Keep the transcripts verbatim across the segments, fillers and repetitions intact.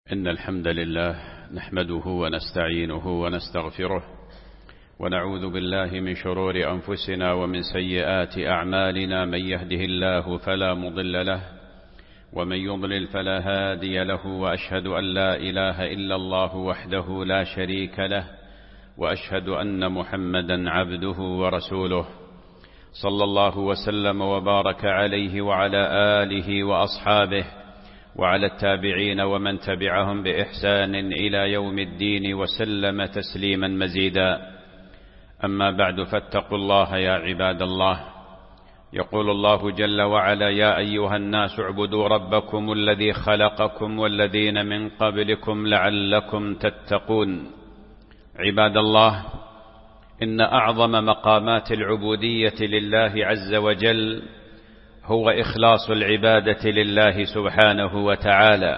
إن الحمد لله نحمده ونستعينه ونستغفره ونعوذ بالله من شرور أنفسنا ومن سيئات أعمالنا. من يهده الله فلا مضل له ومن يضلل فلا هادي له، وأشهد أن لا إله إلا الله وحده لا شريك له، وأشهد أن محمدا عبده ورسوله، صلى الله وسلم وبارك عليه وعلى آله وأصحابه وعلى التابعين ومن تبعهم بإحسان إلى يوم الدين وسلم تسليما مزيدا. أما بعد، فاتقوا الله يا عباد الله. يقول الله جل وعلا: يا أيها الناس اعبدوا ربكم الذي خلقكم والذين من قبلكم لعلكم تتقون. عباد الله، إن أعظم مقامات العبودية لله عز وجل هو إخلاص العبادة لله سبحانه وتعالى،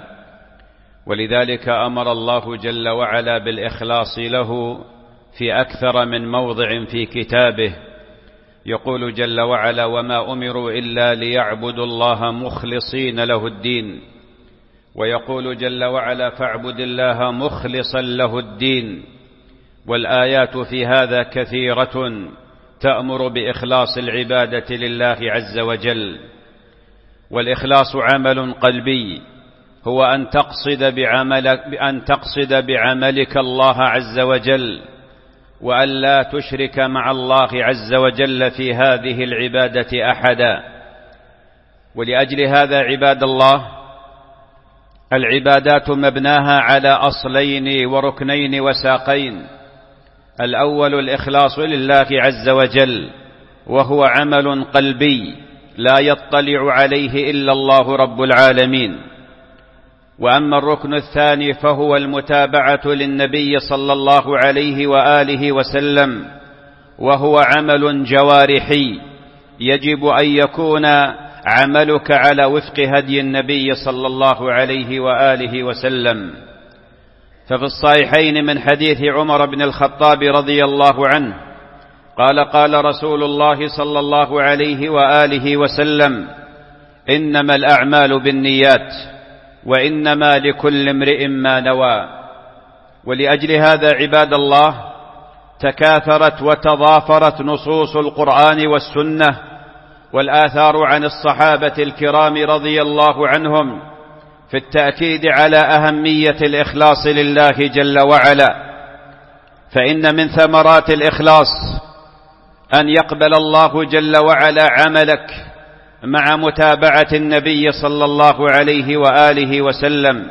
ولذلك أمر الله جل وعلا بالإخلاص له في أكثر من موضع في كتابه. يقول جل وعلا: وما أمروا إلا ليعبدوا الله مخلصين له الدين. ويقول جل وعلا: فاعبد الله مخلصا له الدين. والآيات في هذا كثيرة تأمر بإخلاص العبادة لله عز وجل. والإخلاص عمل قلبي، هو أن تقصد بعملك, أن تقصد بعملك الله عز وجل، وأن لا تشرك مع الله عز وجل في هذه العبادة أحدا. ولأجل هذا عباد الله، العبادات مبناها على أصلين وركنين وساقين. الأول الإخلاص لله عز وجل، وهو عمل قلبي لا يطلع عليه إلا الله رب العالمين. وأما الركن الثاني فهو المتابعة للنبي صلى الله عليه وآله وسلم، وهو عمل جوارحي يجب أن يكون عملك على وفق هدي النبي صلى الله عليه وآله وسلم. ففي الصحيحين من حديث عمر بن الخطاب رضي الله عنه قال: قال رسول الله صلى الله عليه وآله وسلم: إنما الأعمال بالنيات وإنما لكل امرئ ما نوى. ولأجل هذا عباد الله، تكاثرت وتضافرت نصوص القرآن والسنة والآثار عن الصحابة الكرام رضي الله عنهم في التأكيد على أهمية الإخلاص لله جل وعلا. فإن من ثمرات الإخلاص أن يقبل الله جل وعلا عملك مع متابعة النبي صلى الله عليه وآله وسلم.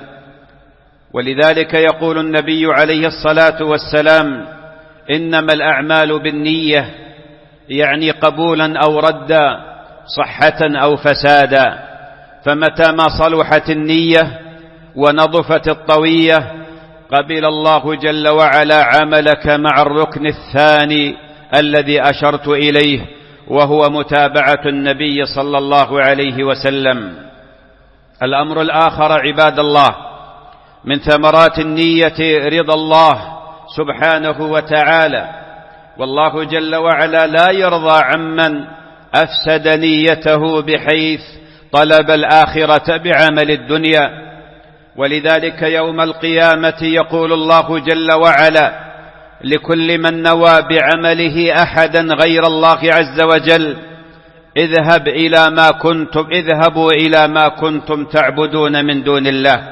ولذلك يقول النبي عليه الصلاة والسلام: إنما الأعمال بالنية، يعني قبولا أو ردا، صحة أو فسادا. فمتى ما صلحت النية ونضفت الطوية قبل الله جل وعلا عملك مع الركن الثاني الذي أشرت إليه، وهو متابعة النبي صلى الله عليه وسلم. الأمر الآخر عباد الله من ثمرات النية رضا الله سبحانه وتعالى. والله جل وعلا لا يرضى عمن أفسد نيته بحيث طلب الآخرة بعمل الدنيا. ولذلك يوم القيامة يقول الله جل وعلا لكل من نوى بعمله أحدا غير الله عز وجل: اذهب إلى ما كنتم اذهبوا إلى ما كنتم تعبدون من دون الله.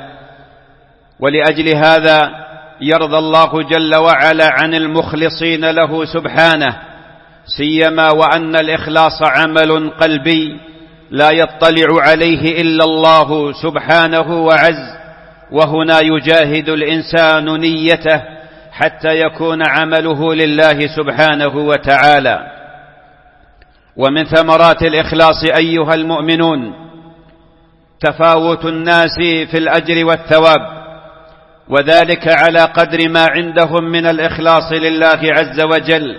ولأجل هذا يرضى الله جل وعلا عن المخلصين له سبحانه، سيما وأن الإخلاص عمل قلبي لا يطلع عليه إلا الله سبحانه وعز. وهنا يجاهد الإنسان نيته حتى يكون عمله لله سبحانه وتعالى. ومن ثمرات الإخلاص أيها المؤمنون تفاوت الناس في الأجر والثواب، وذلك على قدر ما عندهم من الإخلاص لله عز وجل.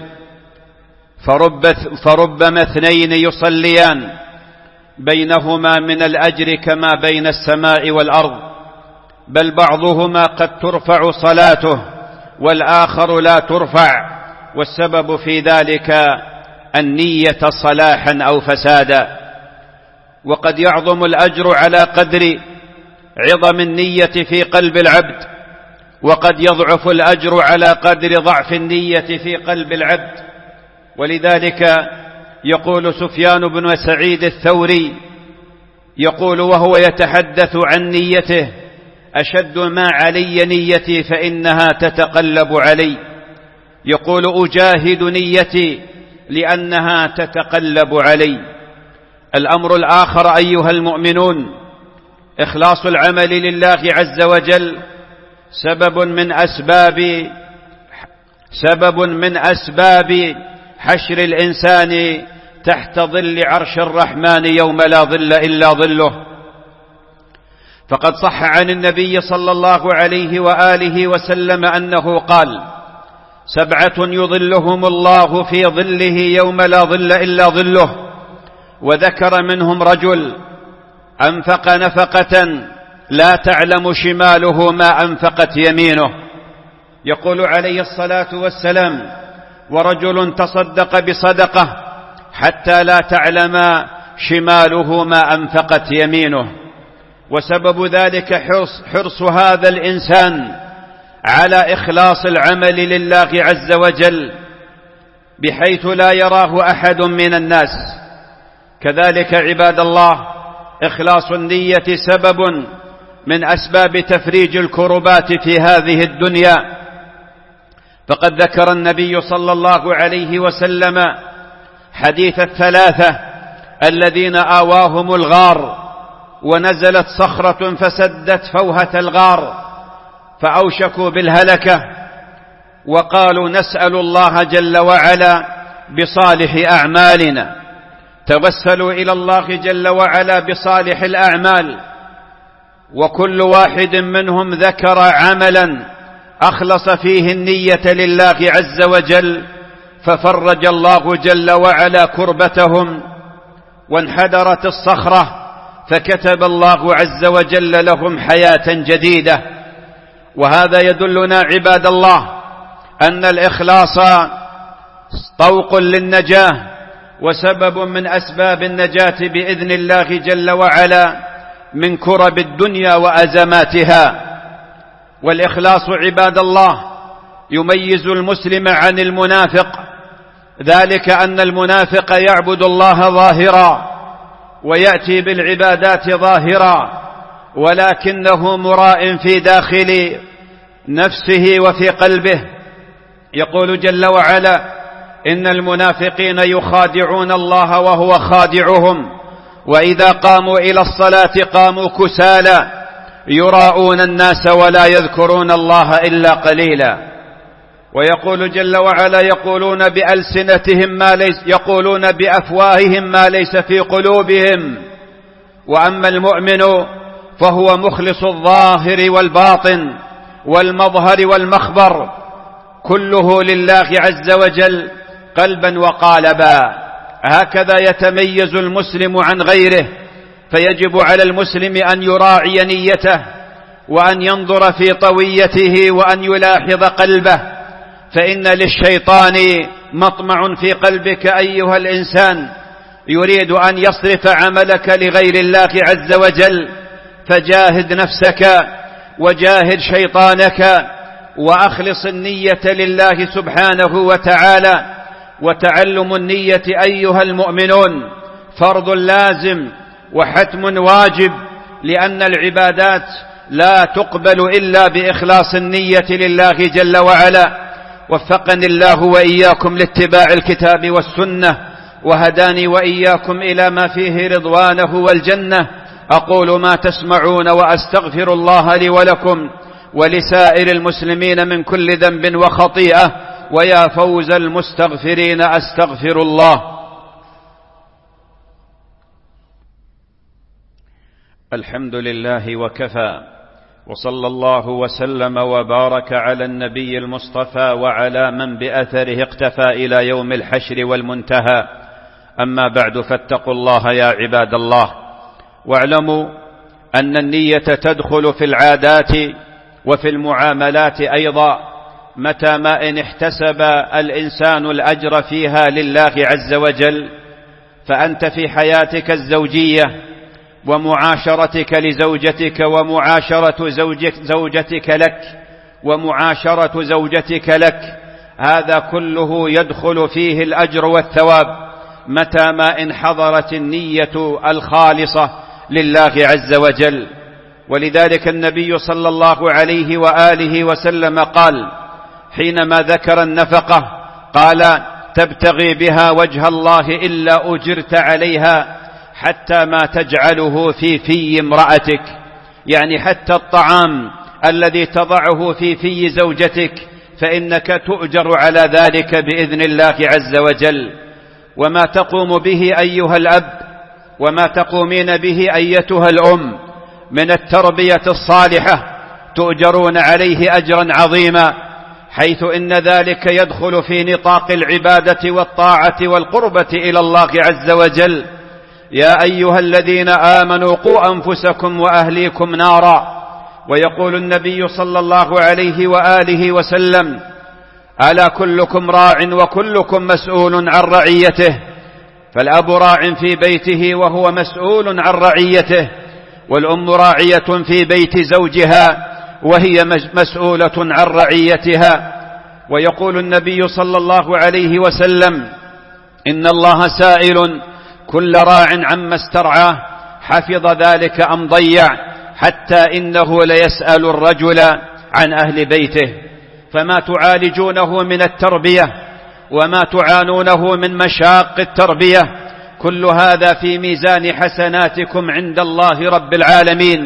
فرب فربما اثنين يصليان بينهما من الأجر كما بين السماء والأرض، بل بعضهما قد ترفع صلاته والآخر لا ترفع، والسبب في ذلك النية صلاحا أو فسادا. وقد يعظم الأجر على قدر عظم النية في قلب العبد، وقد يضعف الأجر على قدر ضعف النية في قلب العبد. ولذلك يقول سفيان بن سعيد الثوري، يقول وهو يتحدث عن نيته: أشد ما علي نيتي فإنها تتقلب علي. يقول أجاهد نيتي لأنها تتقلب علي. الأمر الآخر أيها المؤمنون: إخلاص العمل لله عز وجل سبب من أسباب سبب من أسباب حشر الإنسان تحت ظل عرش الرحمن يوم لا ظل إلا ظله. فقد صح عن النبي صلى الله عليه وآله وسلم أنه قال: سبعة يظلهم الله في ظله يوم لا ظل إلا ظله، وذكر منهم رجل أنفق نفقة لا تعلم شماله ما أنفقت يمينه. يقول عليه الصلاة والسلام: ورجل تصدق بصدقة حتى لا تعلم شماله ما أنفقت يمينه. وسبب ذلك حرص, حرص هذا الإنسان على إخلاص العمل لله عز وجل بحيث لا يراه أحد من الناس. كذلك عباد الله، إخلاص النية سبب من أسباب تفريج الكربات في هذه الدنيا. فقد ذكر النبي صلى الله عليه وسلم حديث الثلاثة الذين آواهم الغار ونزلت صخرة فسدت فوهة الغار فأوشكوا بالهلكة، وقالوا: نسأل الله جل وعلا بصالح أعمالنا. توسلوا إلى الله جل وعلا بصالح الأعمال، وكل واحد منهم ذكر عملا أخلص فيه النية لله عز وجل، ففرج الله جل وعلا كربتهم، وانحدرت الصخرة فكتب الله عز وجل لهم حياة جديدة. وهذا يدلنا عباد الله أن الإخلاص طوق للنجاة وسبب من أسباب النجاة بإذن الله جل وعلا من كرب الدنيا وأزماتها. والإخلاص عباد الله يميز المسلم عن المنافق، ذلك أن المنافق يعبد الله ظاهرا ويأتي بالعبادات ظاهرا، ولكنه مراء في داخل نفسه وفي قلبه. يقول جل وعلا: إن المنافقين يخادعون الله وهو خادعهم، وإذا قاموا إلى الصلاة قاموا كسالى يراءون الناس ولا يذكرون الله إلا قليلا. ويقول جل وعلا: يقولون بألسنتهم ما ليس يقولون بأفواههم ما ليس في قلوبهم. وأما المؤمن فهو مخلص الظاهر والباطن والمظهر والمخبر، كله لله عز وجل قلبا وقالبا. هكذا يتميز المسلم عن غيره، فيجب على المسلم أن يراعي نيته وأن ينظر في طويته وأن يلاحظ قلبه، فإن للشيطان مطمع في قلبك أيها الإنسان، يريد أن يصرف عملك لغير الله عز وجل. فجاهد نفسك وجاهد شيطانك وأخلص النية لله سبحانه وتعالى. وتعلم النية أيها المؤمنون فرض لازم وحتم واجب، لأن العبادات لا تقبل إلا بإخلاص النية لله جل وعلا. وفقني الله وإياكم لاتباع الكتاب والسنة، وهداني وإياكم إلى ما فيه رضوانه والجنة. أقول ما تسمعون وأستغفر الله لي ولكم ولسائر المسلمين من كل ذنب وخطيئة، ويا فوز المستغفرين أستغفر الله. الحمد لله وكفى، وصلى الله وسلم وبارك على النبي المصطفى وعلى من بأثره اقتفى إلى يوم الحشر والمنتهى. أما بعد، فاتقوا الله يا عباد الله، واعلموا أن النية تدخل في العادات وفي المعاملات أيضا، متى ما إن احتسب الإنسان الأجر فيها لله عز وجل. فأنت في حياتك الزوجية ومعاشرتك لزوجتك ومعاشرة زوجك زوجتك لك ومعاشرة زوجتك لك، هذا كله يدخل فيه الأجر والثواب متى ما انحضرت النية الخالصة لله عز وجل. ولذلك النبي صلى الله عليه وآله وسلم قال حينما ذكر النفقة قال: تبتغي بها وجه الله إلا أجرت عليها حتى ما تجعله في في امرأتك، يعني حتى الطعام الذي تضعه في في زوجتك فإنك تؤجر على ذلك بإذن الله عز وجل. وما تقوم به أيها الأب وما تقومين به أيتها الأم من التربية الصالحة تؤجرون عليه أجرا عظيما، حيث إن ذلك يدخل في نطاق العبادة والطاعة والقربة إلى الله عز وجل. يا أيها الذين آمنوا قوا أنفسكم وأهليكم نارا. ويقول النبي صلى الله عليه وآله وسلم: ألا كلكم راع وكلكم مسؤول عن رعيته. فالأب راع في بيته وهو مسؤول عن رعيته، والأم راعية في بيت زوجها وهي مسؤولة عن رعيتها. ويقول النبي صلى الله عليه وسلم: إن الله سائل كل راع عما استرعاه حفظ ذلك أم ضيع، حتى إنه ليسأل الرجل عن أهل بيته. فما تعالجونه من التربية وما تعانونه من مشاق التربية كل هذا في ميزان حسناتكم عند الله رب العالمين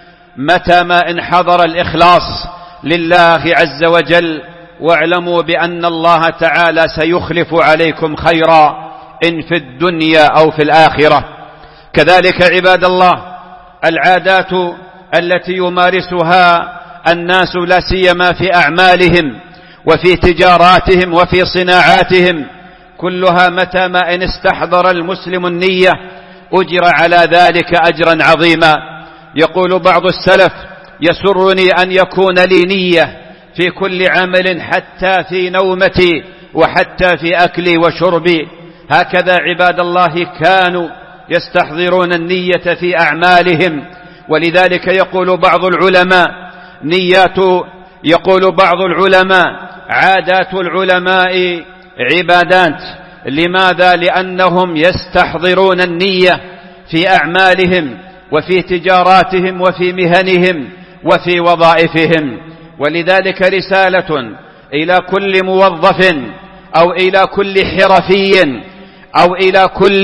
متى ما انحضر الإخلاص لله عز وجل. واعلموا بأن الله تعالى سيخلف عليكم خيرا إن في الدنيا أو في الآخرة. كذلك عباد الله العادات التي يمارسها الناس لا سيما في أعمالهم وفي تجاراتهم وفي صناعاتهم كلها متى ما إن استحضر المسلم النية أجر على ذلك أجرا عظيما. يقول بعض السلف: يسرني أن يكون لي نية في كل عمل حتى في نومتي وحتى في أكلي وشربي. هكذا عباد الله كانوا يستحضرون النية في أعمالهم. ولذلك يقول بعض العلماء نيات يقول بعض العلماء عادات العلماء عبادات. لماذا؟ لأنهم يستحضرون النية في أعمالهم وفي تجاراتهم وفي مهنهم وفي وظائفهم. ولذلك رسالة إلى كل موظف أو إلى كل حرفي أو إلى كل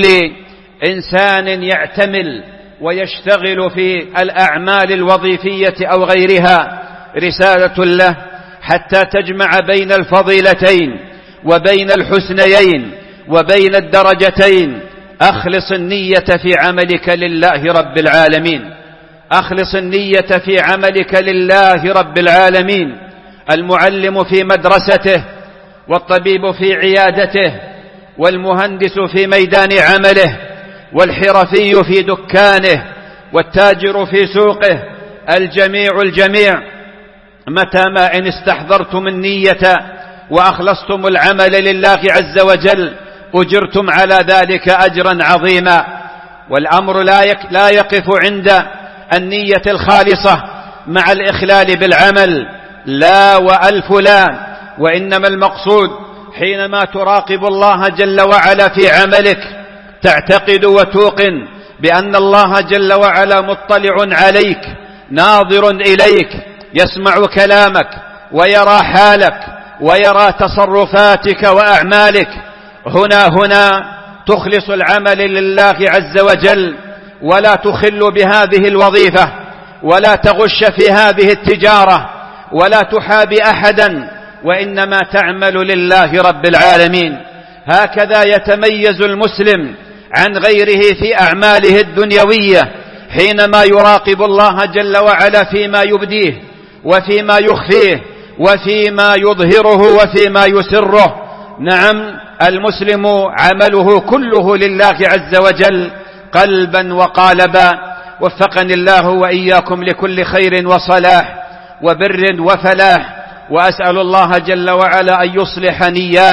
إنسان يعتمل ويشتغل في الأعمال الوظيفية أو غيرها، رسالة له حتى تجمع بين الفضيلتين وبين الحسنيين وبين الدرجتين. أخلص النية في عملك لله رب العالمين، أخلص النية في عملك لله رب العالمين. المعلم في مدرسته، والطبيب في عيادته، والمهندس في ميدان عمله، والحرفي في دكانه، والتاجر في سوقه، الجميع الجميع متى ما إن استحضرتم النية وأخلصتم العمل لله عز وجل أجرتم على ذلك أجرا عظيما. والأمر لا يقف عند النية الخالصة مع الإخلال بالعمل، لا وألف لا، وإنما المقصود حينما تراقب الله جل وعلا في عملك تعتقد وتوقن بأن الله جل وعلا مطلع عليك ناظر إليك، يسمع كلامك ويرى حالك ويرى تصرفاتك وأعمالك. هنا هنا تخلص العمل لله عز وجل، ولا تخل بهذه الوظيفة، ولا تغش في هذه التجارة، ولا تحابي أحدا، وإنما تعمل لله رب العالمين. هكذا يتميز المسلم عن غيره في أعماله الدنيوية حينما يراقب الله جل وعلا فيما يبديه وفيما يخفيه وفيما يظهره وفيما يسره. نعم، المسلم عمله كله لله عز وجل قلبا وقالبا. وفقني الله وإياكم لكل خير وصلاح وبر وفلاح، وأسأل الله جل وعلا أن يصلح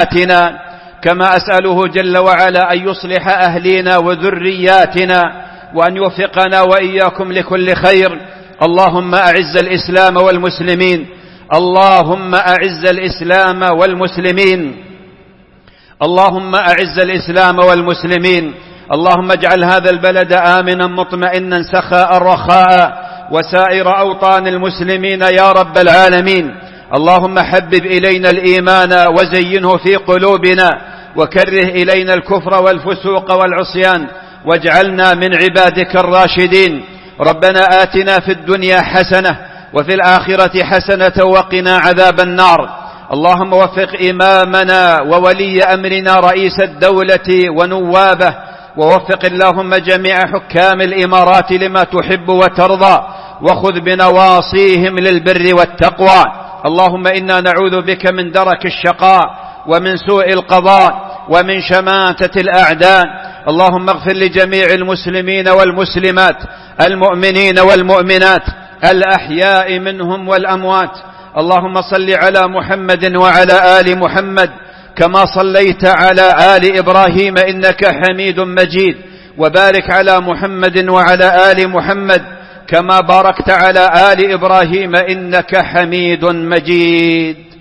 نياتنا كما أسأله جل وعلا أن يصلح أهلينا وذرياتنا وأن يوفقنا وإياكم لكل خير. اللهم أعز الإسلام والمسلمين، اللهم أعز الإسلام والمسلمين، اللهم أعز الإسلام والمسلمين. اللهم اجعل هذا البلد آمنا مطمئنا سخاء رخاء، وسائر أوطان المسلمين يا رب العالمين. اللهم حبب إلينا الإيمان وزينه في قلوبنا، وكره إلينا الكفر والفسوق والعصيان، واجعلنا من عبادك الراشدين. ربنا آتنا في الدنيا حسنة وفي الآخرة حسنة وقنا عذاب النار. اللهم وفق إمامنا وولي أمرنا رئيس الدولة ونوابه، ووفق اللهم جميع حكام الإمارات لما تحب وترضى، وخذ بنواصيهم للبر والتقوى. اللهم إنا نعوذ بك من درك الشقاء ومن سوء القضاء ومن شماتة الأعداء. اللهم اغفر لجميع المسلمين والمسلمات، المؤمنين والمؤمنات، الأحياء منهم والأموات. اللهم صل على محمد وعلى آل محمد كما صليت على آل إبراهيم إنك حميد مجيد، وبارك على محمد وعلى آل محمد كما باركت على آل إبراهيم إنك حميد مجيد.